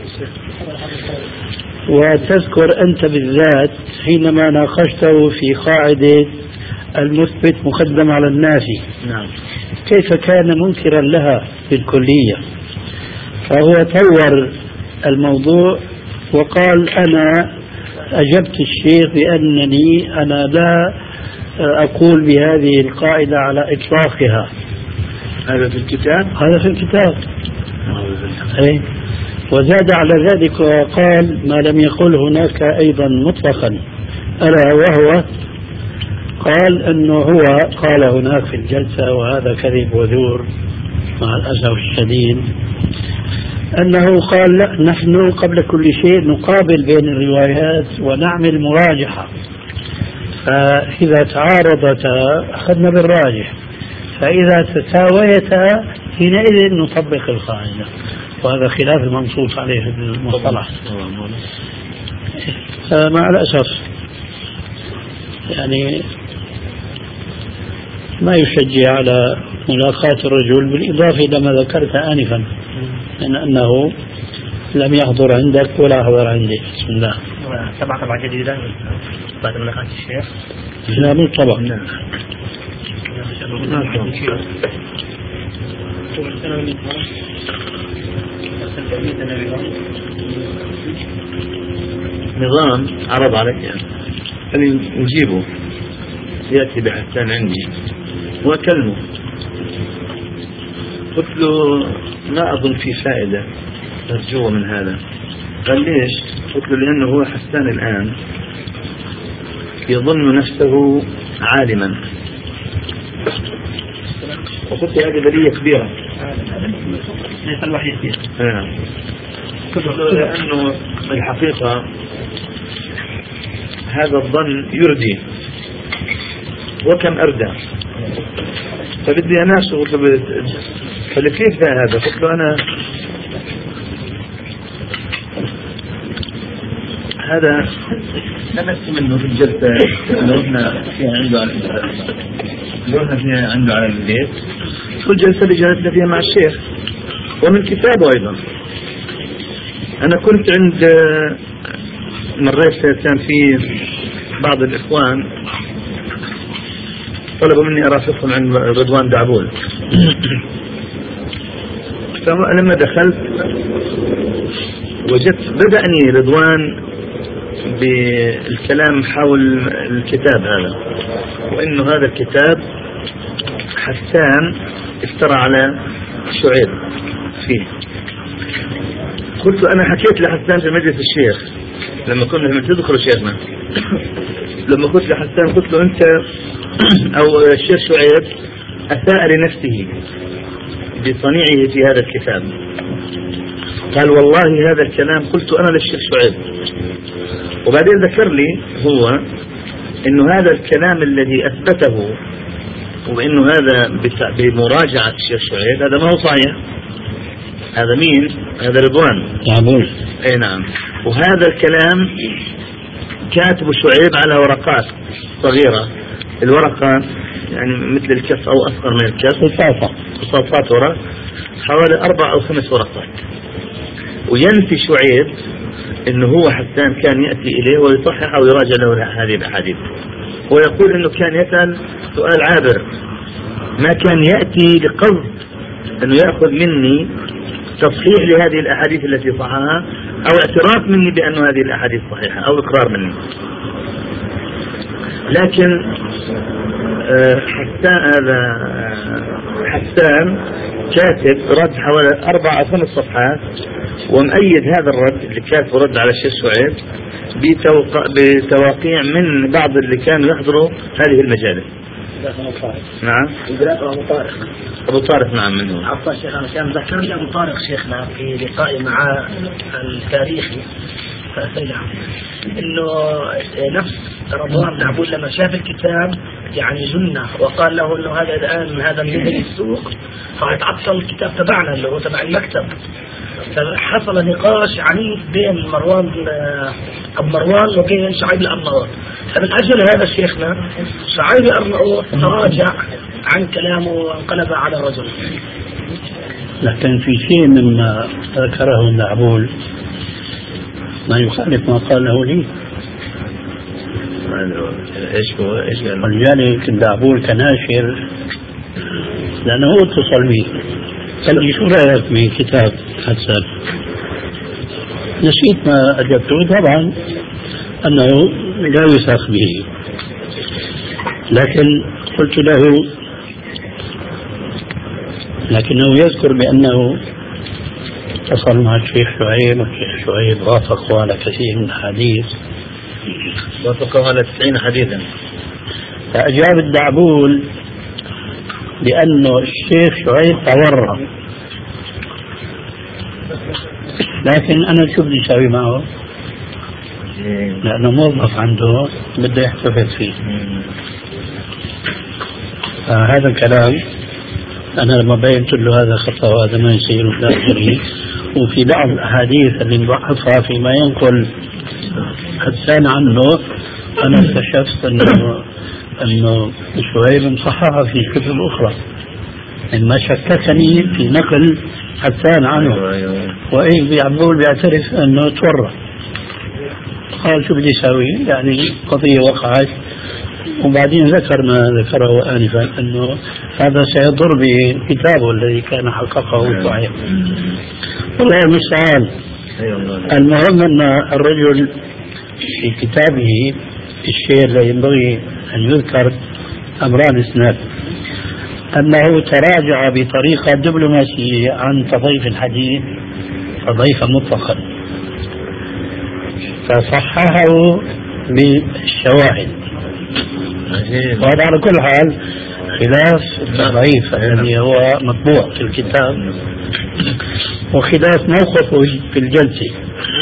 وتذكر أنت بالذات حينما ناقشته في قاعدة المثبت مقدم على النافي، نعم، كيف كان منكرا لها في الكلية، فهو طور الموضوع وقال أنا أجبت الشيخ بأنني أنا لا أقول بهذه القاعدة على إطلاقها. هذا في الكتاب؟ هذا في الكتاب. أي. وزاد على ذلك وقال ما لم يقل هناك أيضا مطلقا، ألا وهو قال أنه هو قال هناك في الجلسة، وهذا كذب وزور مع الأسف الشديد، أنه قال لا نحن قبل كل شيء نقابل بين الروايات ونعمل مراجحة، فإذا تعارضتا أخذنا بالراجح، فإذا تساويتا حينئذ نطبق القاعدة، وهذا خلاف المنصوص عليه في المصطلح. مع الأسف يعني ما يشجع على ملاقاة الرجل، بالإضافة إلى ما ذكرت آنفا من أنه لم يحضر عندك ولا حضر عندي. بسم الله. طبعا طبعا جديدة بعد ملاقاة الشيخ. لا مو طبعا. نظام عرض عليك يعني أن أجيبه، يأتي بحثان عندي وأكلمه، قلت له ما أظن في فائدة ترجوه من هذا. قال ليش؟ قلت له لأنه هو حسان الآن يظن نفسه عالما، وقلت هذه بلية كبيرة ليس الوحيد فيها. قلت له لأنه الحقيقة هذا الظن يردي وكم أردى، فبدي أناسه. قلت له قال لي كيف هذا؟ قلت له أنا هذا نمت منه في الجلسة اللي رحنا فيها عنده على اللي رحنا فيها عنده على البيت، والجلسة اللي جلسنا فيها مع الشيخ، ومن كتابه أيضا. أنا كنت عند مريت كان في بعض الإخوان طلبوا مني أرافقهم عند رضوان دعبول، فلما دخلت وجدت بدأني رضوان بالكلام حول الكتاب هذا، وإنه هذا الكتاب حسان افترى على شعيب فيه. قلت أنا حكيت لحسان في مجلس الشيخ لما كنا تذكروا شيخنا، لما قلت لحسان قلت له أنت أو الشيخ شعيب أساء لنفسه بصنيعه في هذا الكتاب. قال والله هذا الكلام قلت أنا للشيخ شعيب. وبعدين ذكر لي هو إنه هذا الكلام الذي أثبته وإنه هذا بمراجعة الشيخ شعيب هذا ما هو صحيح. هذا مين؟ هذا رضوان دعبول. أي نعم. وهذا الكلام كاتب شعيب على ورقات صغيرة، الورقة يعني مثل الكف أو أصغر من الكف، قصاصة قصاصات ورق حوالي أربع أو خمس ورقات. وينفي شعيب إنه هو حسان كان يأتي إليه ويصحح أو يراجع له هذه الأحاديث، ويقول إنه كان يسأل سؤال عابر، ما كان يأتي لقصد إنه يأخذ مني تصحيح لهذه الأحاديث التي صححها أو اعتراف مني بأن هذه الأحاديث صحيحة أو إقرار مني. لكن حسان هذا حسان كاتب رد حوالي أربع أو خمس صفحات، ومؤيد هذا الرد اللي كاتب رد على الشيخ شعيب بتوقيع من بعض اللي كانوا يحضروا هذه المجالس. نعم. أبو طارق. أبو طارق نعم منه. عفوا شيخ أنا كان ذكرني أبو طارق شيخنا في لقائي مع التاريخي إنه نفس رضوان بن عبود لما شاف الكتاب يعني جنة وقال له إنه هذا الآن هذا نزل السوق فهيتعطل الكتاب تبعنا اللي هو تبع المكتب. فحصل نقاش عنيف بين مروان أبو مروان وبين شعيب الأرناؤوط. فمن أجل هذا شيخنا شعيب الأرناؤوط تراجع عن كلامه وانقلب على رجل. لكن في شيء مما ذكره النعبول ما يخالف ما قاله لي. ايش هو ايش قال؟ ولذلك النعبول كناشر لأنه هو اتصل بي قال لي شو رأيك في كتاب حسن؟ نسيت ما أجبته طبعا أنه لا يثق به، لكن قلت له لكنه يذكر بأنه اتصل مع الشيخ شعيب والشيخ شعيب وافقوا على كثير من الحديث، وافقوا على تسعين حديثا. فأجاب الدعبول بأنه الشيخ شعيب تورط، لكن أنا شو بدي أسوي معه؟ لأنه موظف عنده بده يحتفظ فيه. فهذا الكلام أنا لما بينت له هذا خطأ وهذا ما يصير ولا يجري، وفي بعض الأحاديث اللي نضعفها فيما ينقل حسان عنه أنا اكتشفت أنه أنه شعيب مصححها في كتب أخرى، ما شككني في نقل حسان عنه. وإيه بيعمل بيعترف أنه تورط. قال شو بدي أسوي؟ يعني قضية وقعت، وبعدين ذكر ما ذكره آنفا أنه هذا سيضر بكتابه الذي كان حققه شعيب. والله المستعان. المهم أن الرجل في كتابه الشيء الذي ينبغي أن يذكر أمران اثنان: أنه تراجع بطريقة دبلوماسية عن تضيف الحديث تضيفا مطلقا، فصححه بالشواهد. وهذا على كل حال خلاف التضعيف الذي هو مطبوع في الكتاب، وخلاف موقفه في الجلسة،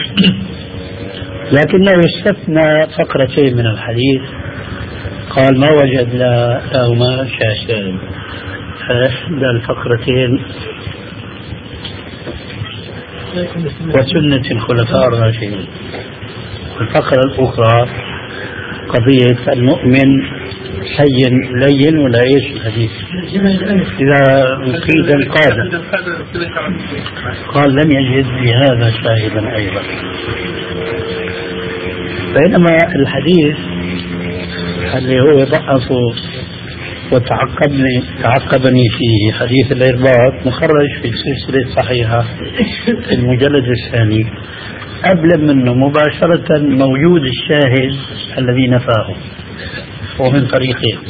لكنه استثنى فقرتين من الحديث. قال ما وجد لهما شاهد. إحدى الفقرتين وسنة الخلفاء الراشدين، والفقرة الأخرى قضية المؤمن حي لين ولا ايش الحديث إذا قيد القادة. قال لم يجد بهذا شاهدا أيضا. بينما الحديث اللي هو ضعف وتعقبني تعقبني فيه حديث الإرباط مخرج في السلسلة الصحيحة في المجلد الثاني، قبل منه مباشرة موجود الشاهد الذي نفاه ومن طريقه.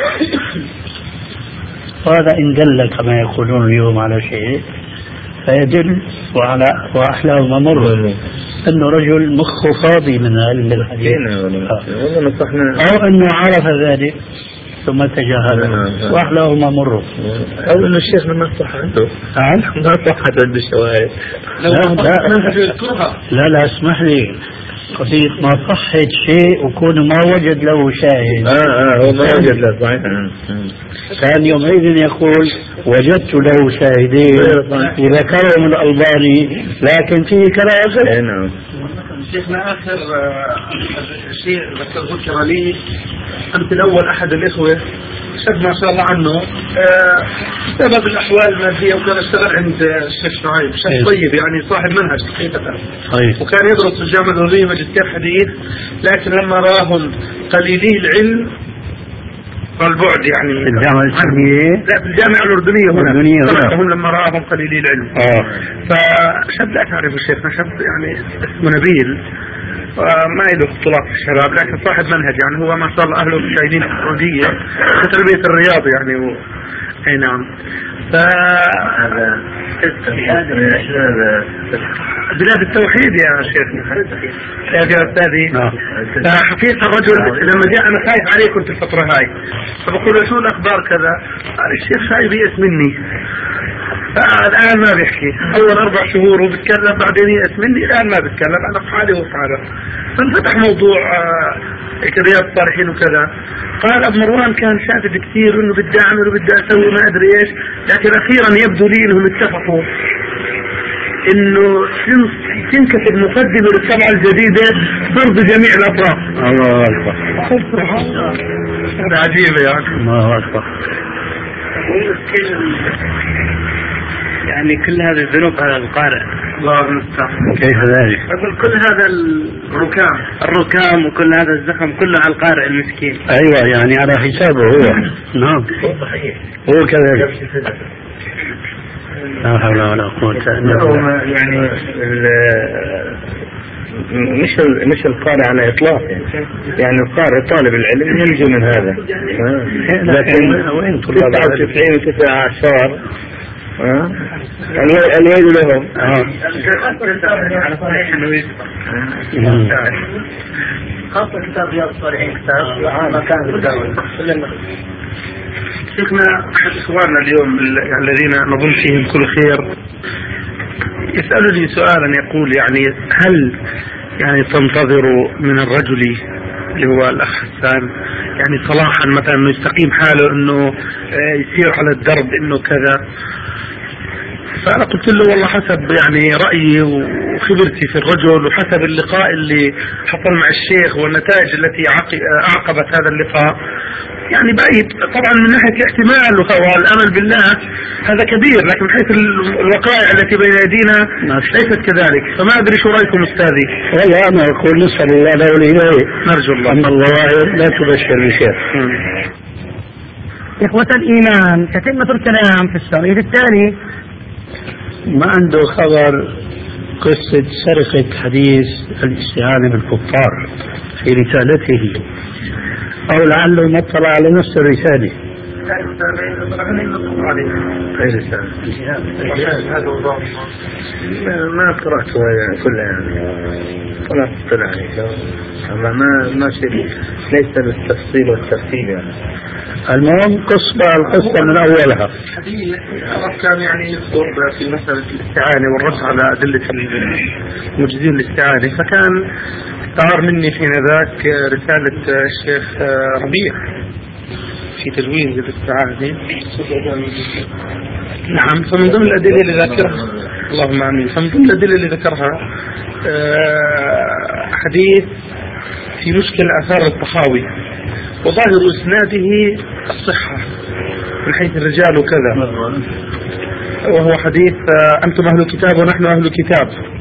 وهذا إن دل كما يقولون اليوم على شيء فيدل وعلى وأحلاه ممر أنه رجل مخه فاضي من علم الحديث، أو أنه عرف ذلك ثم تجاهل وأحلاه ممر، أو أنه الشيخ ما صح عنده ما صحت عنده الشواهد. لا لا, لا لا اسمح لي، قضية ما صحت شيء وكون ما وجد له شاهد. آه آه هو ما وجد له صحيح. كان يومئذ يقول وجدت له شاهدين وذكرهم الألباني لكن فيه كلام. نعم. شيخنا آخر شيء ذكر لي أنت الأول أحد الإخوة شد ما شاء الله عنه سبب الأحوال المادية، وكان اشتغل عند الشيخ شعيب شيخ طيب يعني صاحب منهج حقيقة، وكان يدرس في الجامعة الأردنية ماجستير حديث، لكن لما راهم قليلي العلم والبعد يعني في الجامعة الإسلامية لا في الجامعة الأردنية هنا هم لما راهم قليلي العلم آه. فشد لا تعرف الشيخنا شد يعني اسمه نبيل ما له اختلاط في الشباب، لكن صاحب منهج يعني هو ما شاء الله أهله مشاهدين في السعودية في تربية الرياض يعني و... اي نعم. هذا بلاد التوحيد يا شيخ يا أستاذي. حقيقة الرجل لما جاء أنا خايف عليه كنت الفترة هاي، فبقول له شو الأخبار كذا، قال الشيخ شايف يئس مني. الآن ما بيحكي، أول أربع شهور وبتكلم بعدين يئس مني، الآن ما بتكلم، أنا في حالي وفي حاله. فانفتح موضوع رياض الصالحين وكذا. قال أبو مروان كان شادد كثير إنه بدي أعمل وبدي أسوي ما أدري إيش، لكن أخيرا يبدو لي إنهم اتفقوا إنه تنكتب مقدمة للطبعة الجديدة ترضي جميع الأطراف. الله أكبر. هذا عجيب يعني. الله أكبر. يعني كل هذه الذنوب على القارئ. الله المستعان. كيف ذلك؟ أقول كل هذا الركام الركام وكل هذا الزخم كله على القارئ المسكين. أيوة يعني على حسابه هو. نعم. هو كذلك. لا حول ولا قوة إلا بالله. يعني مش مش القارئ على إطلاق يعني القارئ طالب العلم ينجو من هذا، لكن وين تسعة وتسعين وتسعة عشر الويل لهم. خاصة كتاب رياض الصالحين كتاب ما كان بالدولة. شيخنا أحد إخواننا اليوم الذين نظن فيهم كل خير يسألني سؤالا يقول يعني هل يعني تنتظر من الرجل اللي هو الأخ حسان يعني صلاحا مثلا انه يستقيم حاله انه يسير على الدرب انه كذا؟ فأنا قلت له والله حسب يعني رأيي وخبرتي في الرجل وحسب اللقاء اللي حصل مع الشيخ والنتائج التي أعقبت هذا اللقاء يعني بعيد طبعا من ناحية الاحتمال والأمل بالله هذا كبير، لكن من حيث الوقائع التي بين يدينا ليست كذلك. فما أدري شو رأيكم أستاذي؟ والله أنا أقول نسأل الله له وليه، نرجو الله أن الظواهر لا تبشر بشيء. إخوة الإيمان، تتمة الكلام في الشريط الثاني. ما عنده خبر قصة سرقة حديث الاستعانة بالكفار في رسالته، أو لعله ما اطلع على نفس الرسالة. ما قرأتها يعني كلها يعني ولا اطلع عليها، أما ما ما شيء ليس بالتفصيل والترتيب يعني. المهم قصة القصة من أولها. حديث كان يعني يذكر في مسألة الاستعانة والرد على أدلة المجزين الاستعانة، فكان استعار مني حين ذاك رسالة الشيخ ربيع في تجويز الاستعانة. نعم، فمن ضمن الأدلة اللي ذكرها اللهم آمين فمن ضمن الأدلة اللي ذكرها حديث في مشكل آثار الطحاوي وظاهر إسناده الصحة من حيث الرجال وكذا، وهو حديث أنتم أهل الكتاب ونحن أهل الكتاب،